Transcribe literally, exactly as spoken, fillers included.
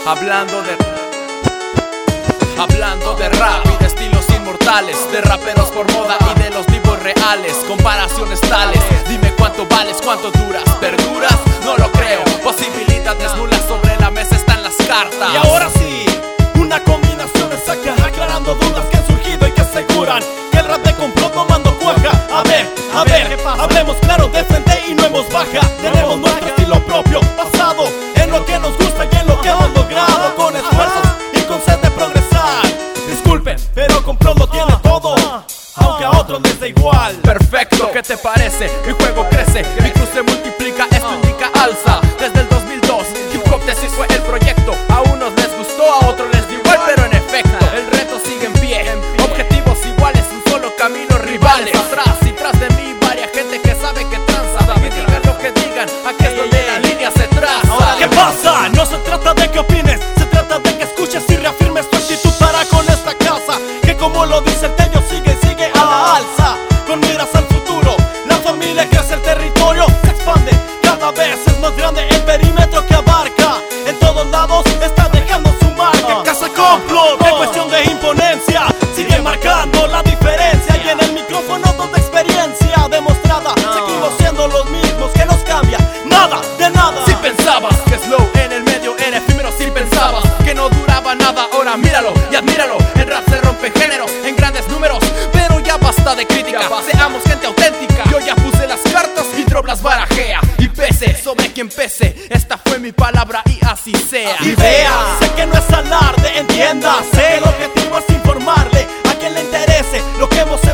Hablando de Hablando de rap y de estilos inmortales, de raperos por moda y de los vivos reales. Comparaciones tales, dime cuánto vales, cuánto duras. ¿Perduras? No lo creo. Posibilidades nulas sobre la mesa están las cartas. Y ahora sí, una combinación exacta, aclarando dudas que han surgido y que aseguran que el rap de complot tomando cuaja. A ver, a ver, hablemos claro de frente y no en voz baja. Tenemos nuestro estilo propio, basado en lo que nos gusta y en lo que hemos logrado, con esfuerzos y con sed de progresar. Disculpen, pero complot lo tiene todo, aunque a otros les da igual. Perfecto, ¿qué te parece? Mi juego crece, mi cruz se multiplica, esto indica alza. Desde el dos mil dos, Hip Hop Tesis fue el proyecto. A unos les gustó, a otros les dio igual, pero en efecto el reto sigue en pie. Objetivos iguales, un solo camino, rivales atrás y tras de mí varia gente que sabe que tranza. Y digan lo que digan, aquí es donde la línea se traza. ¿Qué pasa? No se trata de que opines, se trata de que escuches y reafirmes tu actitud para con esta casa, que como lo dice el teño sigue y sigue a la alza. Con miras al futuro, la familia crece, el territorio se expande, cada vez es más grande el perímetro que abarca. En todos lados está dejando su marca. Casa Complot, en cuestión de imponencia, sigue marcando la diferencia. Y en el micrófono donde experiencia demostrada, seguimos siendo los mismos, que nos cambia nada de nada. Si pensabas que Slow en el medio era efímero, si pensabas que no duraba nada, ahora míralo y admíralo. En rap se rompe géneros en grandes números, pero ya basta de crítica, seamos gente auténtica. Yo ya puse las cartas y Drop las barajea, y pese sobre quien pese, esta fue mi palabra y así sea. Y vea, sé que no es alarde, entienda, sé que el objetivo es informarle a quien le interese lo que hemos